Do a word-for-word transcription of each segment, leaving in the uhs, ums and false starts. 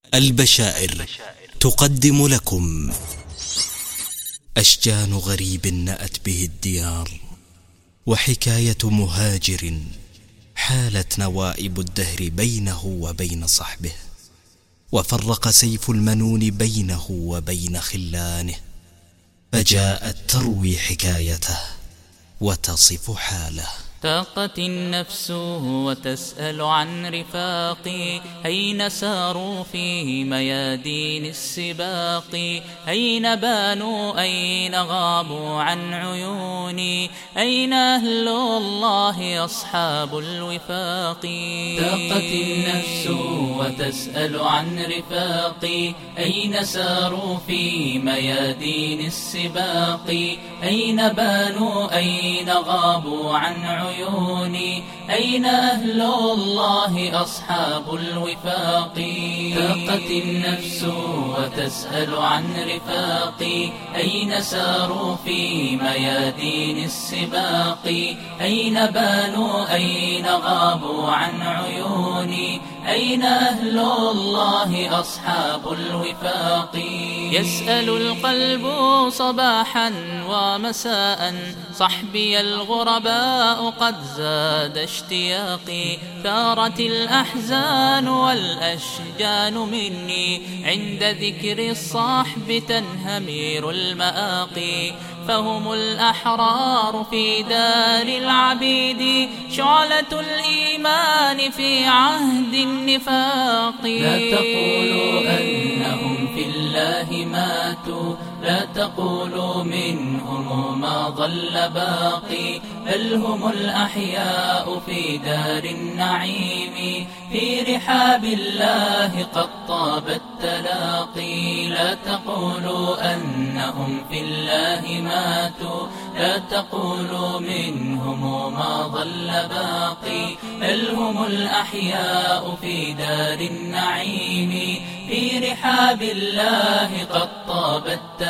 البشائر تقدم لكم أشجان غريب نأت به الديار، وحكاية مهاجر حالت نوائب الدهر بينه وبين صحبه، وفرق سيف المنون بينه وبين خلانه، فجاءت تروي حكايته وتصف حاله. تاقت النفس وتسأل عن رفاقي، أين ساروا في ميادين السباق؟ أين بانوا أين غابوا عن عيوني؟ أين أهل الله أصحاب الوفاق؟ تاقت النفس وتسأل عن رفاقي، أين ساروا في ميادين السباق؟ أين بانوا أين غابوا عن عيوني؟ عيوني أين أهل الله أصحاب الوفاق؟ تاقت النفس وتسأل عن رفاقي، أين ساروا في ميادين السباق؟ أين بانوا أين غابوا عن عيوني؟ أين أهل الله أصحاب الوفاق؟ يسأل القلب صباحا ومساء، صحبي الغرباء قد زاد اشتياقي، ثارت الأحزان والأشجان مني، عند ذكر الصحب تنهمير المآقي، فهم الأحرار في دار العبيد، شعلة الإيمان في عهد النفاق. لا تقولوا أنهم في الله ماتوا، لا تقولوا منهم ما ظل باقي، بل هم الأحياء في دار النعيم، في رحاب الله قد طاب التلاقي. لا تقولوا أنهم في الله ماتوا، لا تقولوا منهم ما ظل باقي، بل هم الأحياء في دار النعيم، في رحاب الله قد طاب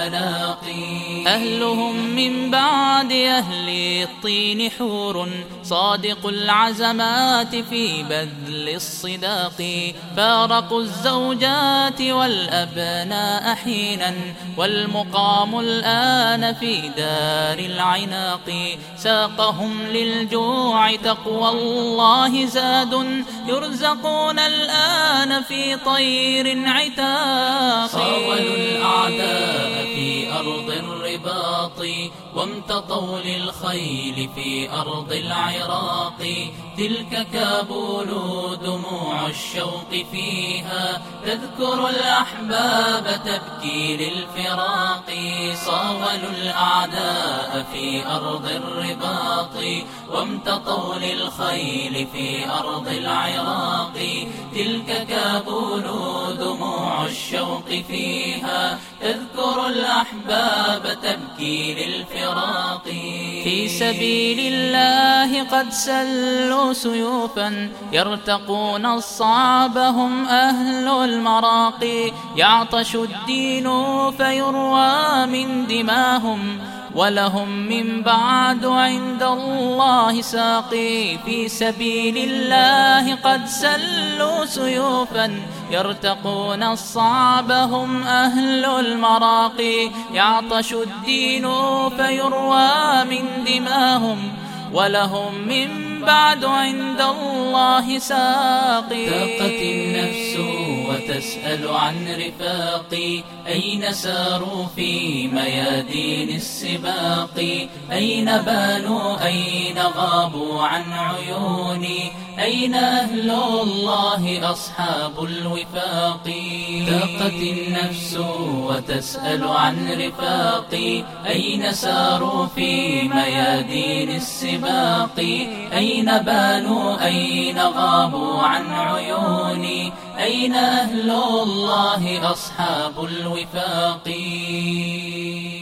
التلاقي. أهلهم من بعد أهل الطين حور، صادق العزمات في بذل الصداق، فارقوا الزوجات والأبناء حينا، والمقام الآن في دار العناق، ساقهم للجوع تقوى الله زاد، يرزقون الآن في طير عتاق. صاولوا الأعداء في أرض الرباط، وامتطوا للخيل في أرض العراق، تلك كابول دموع الشوق فيها، تذكر الأحباب تبكي للفراق. صاولوا الأعداء في أرض الرباط، وامتطوا للخيل في أرض العراق، تلك كابول دموع الشوق فيها، تذكر الأحباب تبكي للفراق. في سبيل الله قد سلوا سيوفا، يرتقون الصعب هم أهل المراقي، يعطش الدين فيروى من دماهم، ولهم من بعد عند الله ساقي. في سبيل الله قد سلوا سيوفا، يرتقون الصعب هم أهل المراقي، يعطش الدين فيروى من دماهم، ولهم من بعد عند الله ساقي. تاقت النفس وتسأل عن رفاقي، أين ساروا في ميادين السباق؟ أين بانوا أين غابوا عن عيوني؟ أين أهل الله أصحاب الوفاق؟ تاقت النفس وتسأل عن رفاقي، أين ساروا في ميادين السباق؟ أين بانوا أين غابوا عن عيوني؟ أين أهل الله أصحاب الوفاق؟